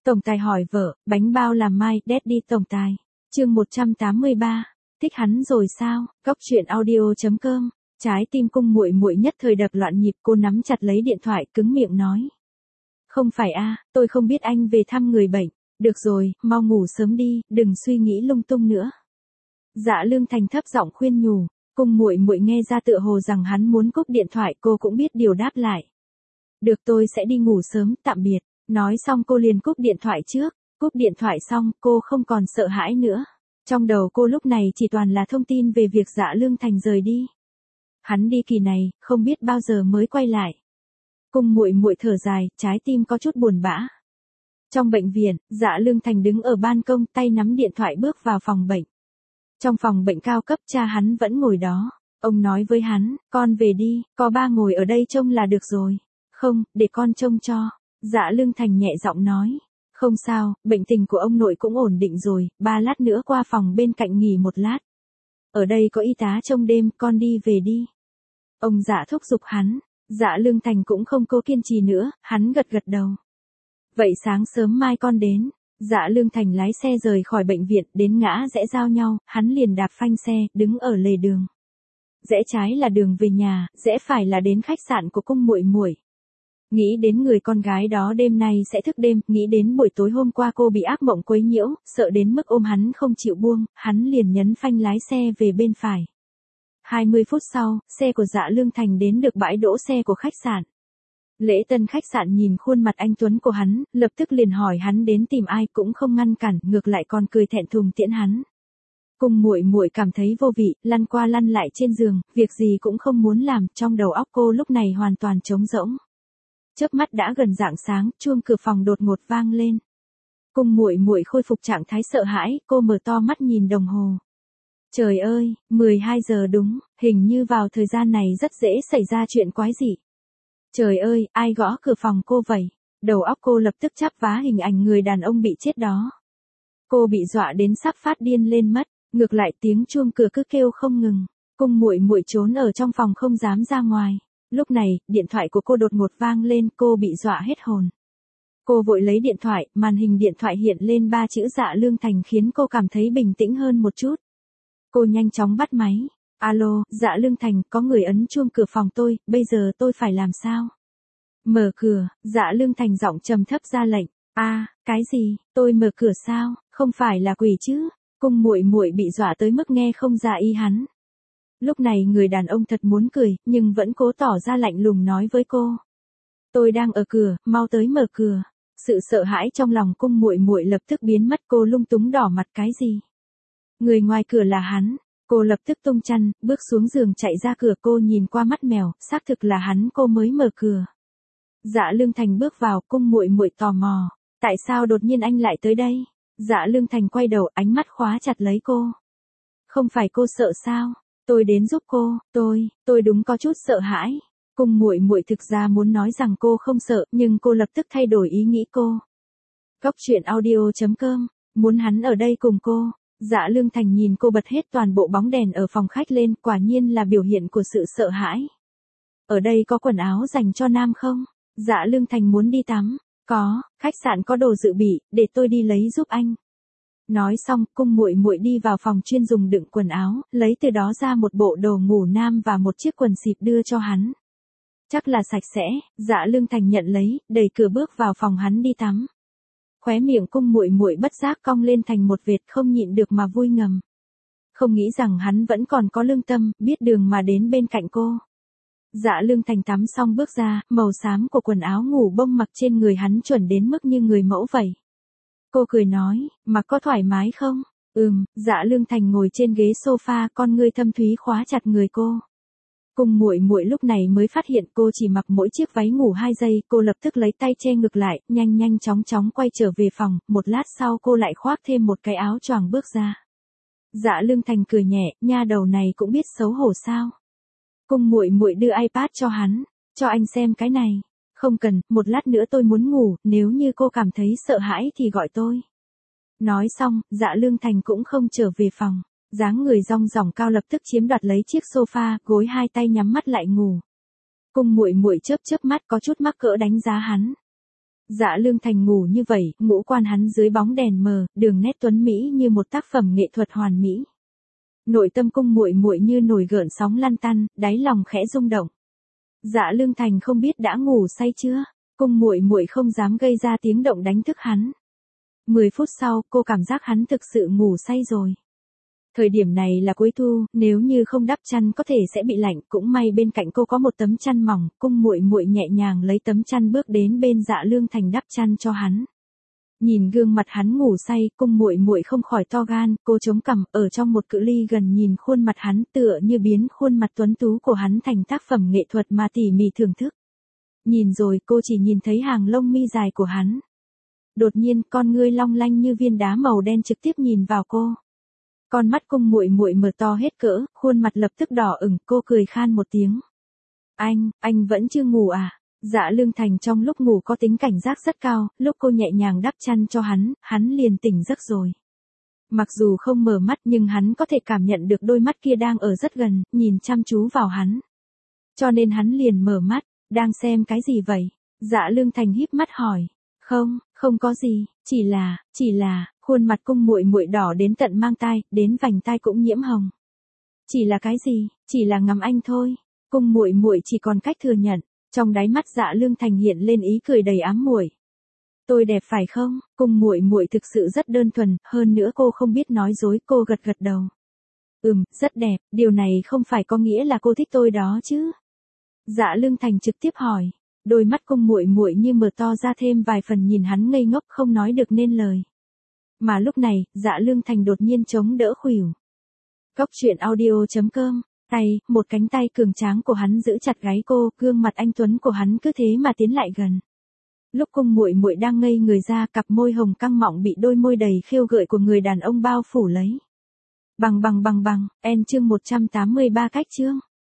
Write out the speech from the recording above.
Tổng tài hỏi vợ, bánh bao làm mai, Daddy tổng tài. Chương 183. Thích hắn rồi sao? Góc truyện audio.com. Trái tim cung muội muội nhất thời đập loạn nhịp, cô nắm chặt lấy điện thoại, cứng miệng nói. Không phải a, tôi không biết anh về thăm người bệnh. Được rồi, mau ngủ sớm đi, đừng suy nghĩ lung tung nữa. Dạ Lương Thành thấp giọng khuyên nhủ. Cung muội muội nghe ra tựa hồ rằng hắn muốn cúp điện thoại, cô cũng biết điều đáp lại. Được, tôi sẽ đi ngủ sớm, tạm biệt. Nói xong cô liền cúp điện thoại trước. Cúp điện thoại xong, cô không còn sợ hãi nữa. Trong đầu cô lúc này chỉ toàn là thông tin về việc Dạ Lương Thành rời đi. Hắn đi kỳ này, không biết bao giờ mới quay lại. Cung muội muội thở dài, trái tim có chút buồn bã. Trong bệnh viện, Dạ Lương Thành đứng ở ban công, tay nắm điện thoại bước vào phòng bệnh. Trong phòng bệnh cao cấp, cha hắn vẫn ngồi đó. Ông nói với hắn, con về đi, có ba ngồi ở đây trông là được rồi. Không, để con trông cho. Dạ Lương Thành nhẹ giọng nói. Không sao, bệnh tình của ông nội cũng ổn định rồi, 3 lát nữa qua phòng bên cạnh nghỉ 1 lát. Ở đây có y tá trông đêm, con đi về đi. Ông Dạ thúc giục hắn. Dạ Lương Thành cũng không cố kiên trì nữa, hắn gật gật đầu. Vậy sáng sớm mai con đến. Dạ Lương Thành lái xe rời khỏi bệnh viện, đến ngã rẽ giao nhau, hắn liền đạp phanh xe, đứng ở lề đường. Rẽ trái là đường về nhà, rẽ phải là đến khách sạn của cung muội muội. Nghĩ đến người con gái đó đêm nay sẽ thức đêm, nghĩ đến buổi tối hôm qua cô bị ác mộng quấy nhiễu, sợ đến mức ôm hắn không chịu buông, hắn liền nhấn phanh lái xe về bên phải. 20 phút sau, xe của Dạ Lương Thành đến được bãi đỗ xe của khách sạn. Lễ tân khách sạn nhìn khuôn mặt anh tuấn của hắn, lập tức liền hỏi hắn đến tìm ai, cũng không ngăn cản, ngược lại còn cười thẹn thùng tiễn hắn. Cung muội muội cảm thấy vô vị, lăn qua lăn lại trên giường, việc gì cũng không muốn làm, trong đầu óc cô lúc này hoàn toàn trống rỗng. Chớp mắt đã gần rạng sáng, chuông cửa phòng đột ngột vang lên. Cung muội muội khôi phục trạng thái sợ hãi, cô mở to mắt nhìn đồng hồ. Trời ơi, 12 giờ đúng, hình như vào thời gian này rất dễ xảy ra chuyện quái dị. Trời ơi, ai gõ cửa phòng cô vậy? Đầu óc cô lập tức chắp vá hình ảnh người đàn ông bị chết đó. Cô bị dọa đến sắp phát điên lên mất, ngược lại tiếng chuông cửa cứ kêu không ngừng. Cung muội muội trốn ở trong phòng không dám ra ngoài. Lúc này, điện thoại của cô đột ngột vang lên, cô bị dọa hết hồn. Cô vội lấy điện thoại, màn hình điện thoại hiện lên 3 chữ Dạ Lương Thành khiến cô cảm thấy bình tĩnh hơn một chút. Cô nhanh chóng bắt máy. Alo, Dạ Lương Thành, có người ấn chuông cửa phòng tôi, bây giờ tôi phải làm sao? Mở cửa, Dạ Lương Thành giọng trầm thấp ra lệnh. Cái gì, tôi mở cửa sao, không phải là quỷ chứ? Cung muội muội bị dọa tới mức nghe không ra ý hắn. Lúc này người đàn ông thật muốn cười, nhưng vẫn cố tỏ ra lạnh lùng nói với cô. Tôi đang ở cửa, mau tới mở cửa. Sự sợ hãi trong lòng cung muội muội lập tức biến mất, cô lung túng đỏ mặt cái gì? Người ngoài cửa là hắn. Cô lập tức tung chăn, bước xuống giường chạy ra cửa, cô nhìn qua mắt mèo, xác thực là hắn, cô mới mở cửa. Dạ Lương Thành bước vào, cung muội muội tò mò. Tại sao đột nhiên anh lại tới đây? Dạ Lương Thành quay đầu, ánh mắt khóa chặt lấy cô. Không phải cô sợ sao? Tôi đến giúp cô, tôi đúng có chút sợ hãi. Cung muội muội thực ra muốn nói rằng cô không sợ, nhưng cô lập tức thay đổi ý nghĩ cô. Góc truyện audio.com, muốn hắn ở đây cùng cô. Dạ Lương Thành nhìn cô bật hết toàn bộ bóng đèn ở phòng khách lên, quả nhiên là biểu hiện của sự sợ hãi. Ở đây có quần áo dành cho nam không? Dạ Lương Thành muốn đi tắm. Có, khách sạn có đồ dự bị, để tôi đi lấy giúp anh. Nói xong, cung muội muội đi vào phòng chuyên dùng đựng quần áo, lấy từ đó ra một bộ đồ ngủ nam và một chiếc quần xịp đưa cho hắn. Chắc là sạch sẽ, Dạ Lương Thành nhận lấy, đẩy cửa bước vào phòng hắn đi tắm. Khóe miệng cung muội muội bất giác cong lên thành một vệt, không nhịn được mà vui ngầm. Không nghĩ rằng hắn vẫn còn có lương tâm, biết đường mà đến bên cạnh cô. Dạ Lương Thành tắm xong bước ra, màu xám của quần áo ngủ bông mặc trên người hắn chuẩn đến mức như người mẫu vậy. Cô cười nói, mặc có thoải mái không? Dạ Lương Thành ngồi trên ghế sofa, con ngươi thâm thúy khóa chặt người cô. Cung muội muội lúc này mới phát hiện cô chỉ mặc mỗi chiếc váy ngủ 2 giây, cô lập tức lấy tay che ngực lại, nhanh chóng quay trở về phòng, một lát sau cô lại khoác thêm một cái áo choàng bước ra. Dạ Lương Thành cười nhẹ, nha đầu này cũng biết xấu hổ sao? Cung muội muội đưa iPad cho hắn, cho anh xem cái này. Không cần, một lát nữa tôi muốn ngủ, nếu như cô cảm thấy sợ hãi thì gọi tôi. Nói xong, Dạ Lương Thành cũng không trở về phòng. Dáng người rong ròng cao lập tức chiếm đoạt lấy chiếc sofa, gối hai tay nhắm mắt lại ngủ. Cung muội muội chớp mắt có chút mắc cỡ đánh giá hắn. Dạ Lương Thành ngủ như vậy, ngũ quan hắn dưới bóng đèn mờ, đường nét tuấn mỹ như một tác phẩm nghệ thuật hoàn mỹ. Nội tâm cung muội muội như nổi gợn sóng lăn tăn, đáy lòng khẽ rung động. Dạ Lương Thành không biết đã ngủ say chưa, cung muội muội không dám gây ra tiếng động đánh thức hắn. 10 phút sau, cô cảm giác hắn thực sự ngủ say rồi. Thời điểm này là cuối thu, nếu như không đắp chăn có thể sẽ bị lạnh, cũng may bên cạnh cô có một tấm chăn mỏng, cung muội muội nhẹ nhàng lấy tấm chăn bước đến bên Dạ Lương Thành đắp chăn cho hắn. Nhìn gương mặt hắn ngủ say, cung muội muội không khỏi to gan, cô chống cằm, ở trong một cự ly gần nhìn khuôn mặt hắn tựa như biến khuôn mặt tuấn tú của hắn thành tác phẩm nghệ thuật mà tỉ mỉ thưởng thức. Nhìn rồi cô chỉ nhìn thấy hàng lông mi dài của hắn. Đột nhiên, con ngươi long lanh như viên đá màu đen trực tiếp nhìn vào cô. Con mắt cung muội muội mở to hết cỡ, khuôn mặt lập tức đỏ ửng, cô cười khan một tiếng. Anh vẫn chưa ngủ à? Dạ Lương Thành trong lúc ngủ có tính cảnh giác rất cao, lúc cô nhẹ nhàng đắp chăn cho hắn liền tỉnh giấc rồi. Mặc dù không mở mắt nhưng hắn có thể cảm nhận được đôi mắt kia đang ở rất gần, nhìn chăm chú vào hắn. Cho nên hắn liền mở mắt, đang xem cái gì vậy? Dạ Lương Thành híp mắt hỏi. Không có gì, chỉ là, khuôn mặt cung muội muội đỏ đến tận mang tai, đến vành tai cũng nhiễm hồng. Chỉ là cái gì? Chỉ là ngắm anh thôi. Cung muội muội chỉ còn cách thừa nhận, trong đáy mắt Dạ Lương Thành hiện lên ý cười đầy ám muội. Tôi đẹp phải không? Cung muội muội thực sự rất đơn thuần, hơn nữa cô không biết nói dối, cô gật gật đầu. Rất đẹp, điều này không phải có nghĩa là cô thích tôi đó chứ? Dạ Lương Thành trực tiếp hỏi. Đôi mắt cung muội muội như mở to ra thêm vài phần nhìn hắn ngây ngốc không nói được nên lời. Mà lúc này, Dạ Lương Thành đột nhiên chống đỡ khuỷu. Coctruyện.audio.com, một cánh tay cường tráng của hắn giữ chặt gáy cô, gương mặt anh tuấn của hắn cứ thế mà tiến lại gần. Lúc cung muội muội đang ngây người ra, cặp môi hồng căng mọng bị đôi môi đầy khiêu gợi của người đàn ông bao phủ lấy. Chương 183 cách chương.